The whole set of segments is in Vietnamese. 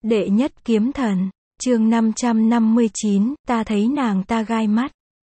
Đệ nhất kiếm thần, chương 559, ta thấy nàng ta gai mắt.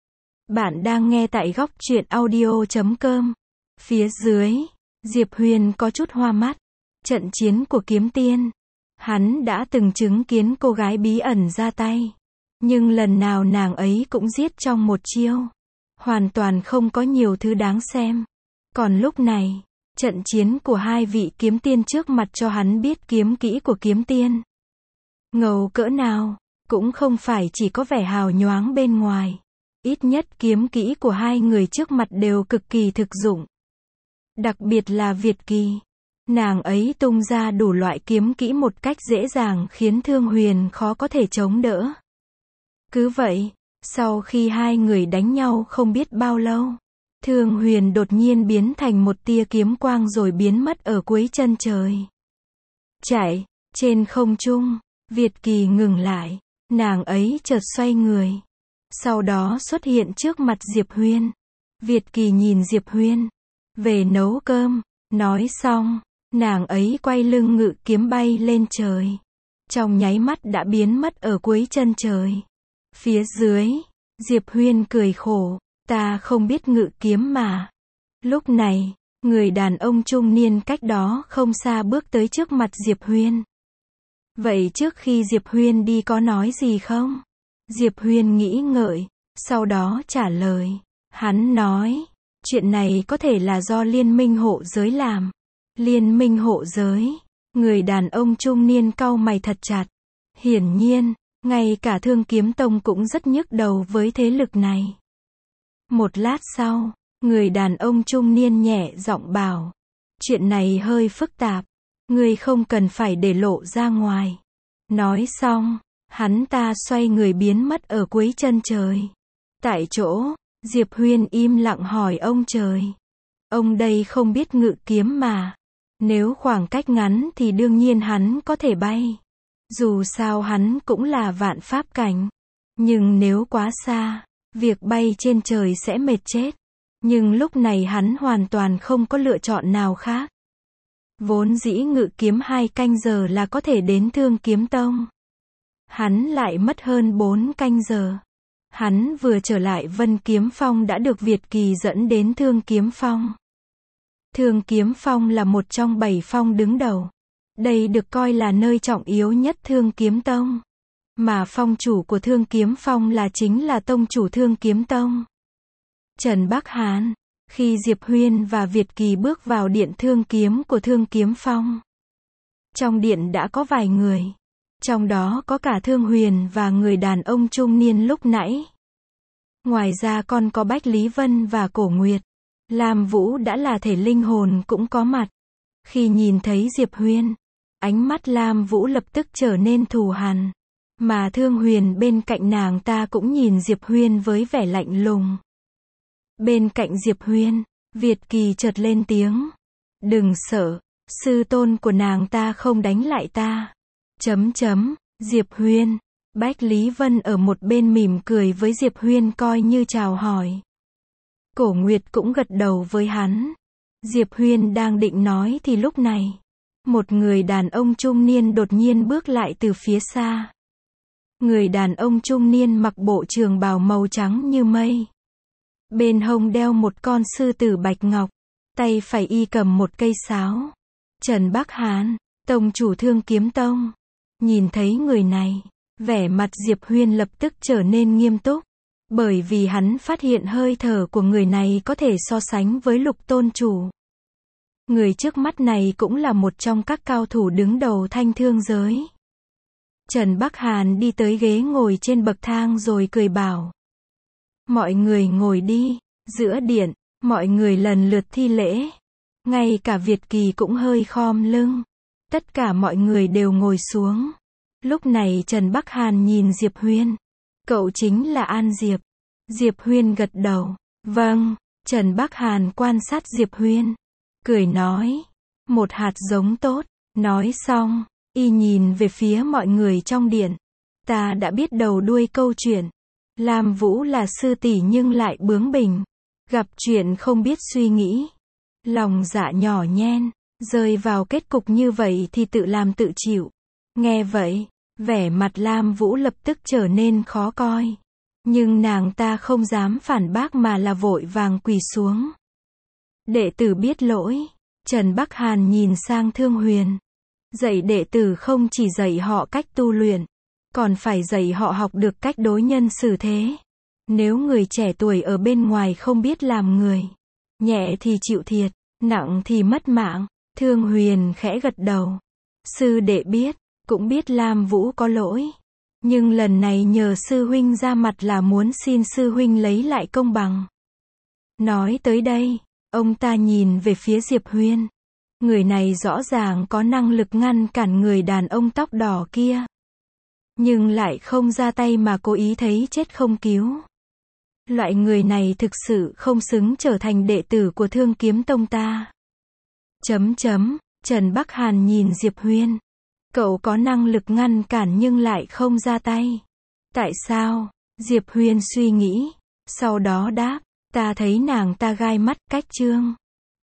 Bạn đang nghe tại góc truyện audio.com. Phía dưới, Diệp Huyền có chút hoa mắt. Trận chiến của kiếm tiên. Hắn đã từng chứng kiến cô gái bí ẩn ra tay. Nhưng lần nào nàng ấy cũng giết trong một chiêu. Hoàn toàn không có nhiều thứ đáng xem. Còn lúc này, trận chiến của hai vị kiếm tiên trước mặt cho hắn biết kiếm kỹ của kiếm tiên. Ngầu cỡ nào, cũng không phải chỉ có vẻ hào nhoáng bên ngoài. Ít nhất kiếm kỹ của hai người trước mặt đều cực kỳ thực dụng. Đặc biệt là Việt Kỳ. Nàng ấy tung ra đủ loại kiếm kỹ một cách dễ dàng khiến Thương Huyền khó có thể chống đỡ. Cứ vậy, sau khi hai người đánh nhau không biết bao lâu, Thương Huyền đột nhiên biến thành một tia kiếm quang rồi biến mất ở cuối chân trời. Chạy, trên không trung, Việt Kỳ ngừng lại, nàng ấy chợt xoay người. Sau đó xuất hiện trước mặt Diệp Huyền. Việt Kỳ nhìn Diệp Huyền. Về nấu cơm, nói xong, nàng ấy quay lưng ngự kiếm bay lên trời. Trong nháy mắt đã biến mất ở cuối chân trời. Phía dưới, Diệp Huyền cười khổ, ta không biết ngự kiếm mà. Lúc này, người đàn ông trung niên cách đó không xa bước tới trước mặt Diệp Huyền. Vậy trước khi Diệp Huyền đi có nói gì không? Diệp Huyền nghĩ ngợi, sau đó trả lời. Hắn nói, chuyện này có thể là do Liên minh hộ giới làm. Liên minh hộ giới? Người đàn ông trung niên cau mày thật chặt. Hiển nhiên, ngay cả Thương Kiếm Tông cũng rất nhức đầu với thế lực này. Một lát sau, người đàn ông trung niên nhẹ giọng bảo. Chuyện này hơi phức tạp. Ngươi không cần phải để lộ ra ngoài. Nói xong, hắn ta xoay người biến mất ở cuối chân trời. Tại chỗ, Diệp Huyền im lặng hỏi ông trời. Ông đây không biết ngự kiếm mà. Nếu khoảng cách ngắn thì đương nhiên hắn có thể bay. Dù sao hắn cũng là vạn pháp cảnh. Nhưng nếu quá xa, việc bay trên trời sẽ mệt chết. Nhưng lúc này hắn hoàn toàn không có lựa chọn nào khác. Vốn dĩ ngự kiếm 2 canh giờ là có thể đến Thương Kiếm Tông. Hắn lại mất hơn 4 canh giờ. Hắn vừa trở lại Vân Kiếm Phong đã được Việt Kỳ dẫn đến Thương Kiếm Phong. Thương Kiếm Phong là một trong 7 phong đứng đầu. Đây được coi là nơi trọng yếu nhất Thương Kiếm Tông. Mà phong chủ của Thương Kiếm Phong chính là tông chủ Thương Kiếm Tông, Trần Bắc Hàn. Khi Diệp Huyền và Việt Kỳ bước vào điện thương kiếm của Thương Kiếm Phong, trong điện đã có vài người. Trong đó có cả Thương Huyền và người đàn ông trung niên lúc nãy. Ngoài ra còn có Bách Lý Vân và Cổ Nguyệt. Lam Vũ đã là thể linh hồn cũng có mặt. Khi nhìn thấy Diệp Huyền, ánh mắt Lam Vũ lập tức trở nên thù hằn. Mà Thương Huyền bên cạnh nàng ta cũng nhìn Diệp Huyền với vẻ lạnh lùng. Bên cạnh Diệp Huyền, Việt Kỳ chợt lên tiếng. Đừng sợ, sư tôn của nàng ta không đánh lại ta. Diệp Huyền. Bách Lý Vân ở một bên mỉm cười với Diệp Huyền coi như chào hỏi. Cổ Nguyệt cũng gật đầu với hắn. Diệp Huyền đang định nói thì lúc này, một người đàn ông trung niên đột nhiên bước lại từ phía xa. Người đàn ông trung niên mặc bộ trường bào màu trắng như mây. Bên hông đeo một con sư tử bạch ngọc, tay phải y cầm một cây sáo. Trần Bắc Hàn, tông chủ Thương Kiếm Tông. Nhìn thấy người này, vẻ mặt Diệp Huyền lập tức trở nên nghiêm túc. Bởi vì hắn phát hiện hơi thở của người này có thể so sánh với Lục tôn chủ. Người trước mắt này cũng là một trong các cao thủ đứng đầu thanh thương giới. Trần Bắc Hàn đi tới ghế ngồi trên bậc thang rồi cười bảo. Mọi người ngồi đi. Giữa điện, mọi người lần lượt thi lễ. Ngay cả Việt Kỳ cũng hơi khom lưng. Tất cả mọi người đều ngồi xuống. Lúc này Trần Bắc Hàn nhìn Diệp Huyền. Cậu chính là An Diệp. Diệp Huyền gật đầu. Vâng. Trần Bắc Hàn quan sát Diệp Huyền. Cười nói. Một hạt giống tốt. Nói xong, y nhìn về phía mọi người trong điện. Ta đã biết đầu đuôi câu chuyện. Lam Vũ là sư tỷ nhưng lại bướng bỉnh. Gặp chuyện không biết suy nghĩ. Lòng dạ nhỏ nhen. Rơi vào kết cục như vậy thì tự làm tự chịu. Nghe vậy, vẻ mặt Lam Vũ lập tức trở nên khó coi. Nhưng nàng ta không dám phản bác mà là vội vàng quỳ xuống. Đệ tử biết lỗi. Trần Bắc Hàn nhìn sang Thương Huyền. Dạy đệ tử không chỉ dạy họ cách tu luyện, còn phải dạy họ học được cách đối nhân xử thế. Nếu người trẻ tuổi ở bên ngoài không biết làm người, nhẹ thì chịu thiệt, nặng thì mất mạng. Thương Huyền khẽ gật đầu. Sư đệ biết, cũng biết Lam Vũ có lỗi. Nhưng lần này nhờ sư huynh ra mặt là muốn xin sư huynh lấy lại công bằng. Nói tới đây, ông ta nhìn về phía Diệp Huyên. Người này rõ ràng có năng lực ngăn cản người đàn ông tóc đỏ kia. Nhưng lại không ra tay mà cố ý thấy chết không cứu. Loại người này thực sự không xứng trở thành đệ tử của Thương Kiếm Tông ta. Trần Bắc Hàn nhìn Diệp Huyên. Cậu có năng lực ngăn cản nhưng lại không ra tay. Tại sao? Diệp Huyên suy nghĩ. Sau đó đáp. Ta thấy nàng ta gai mắt cách trương.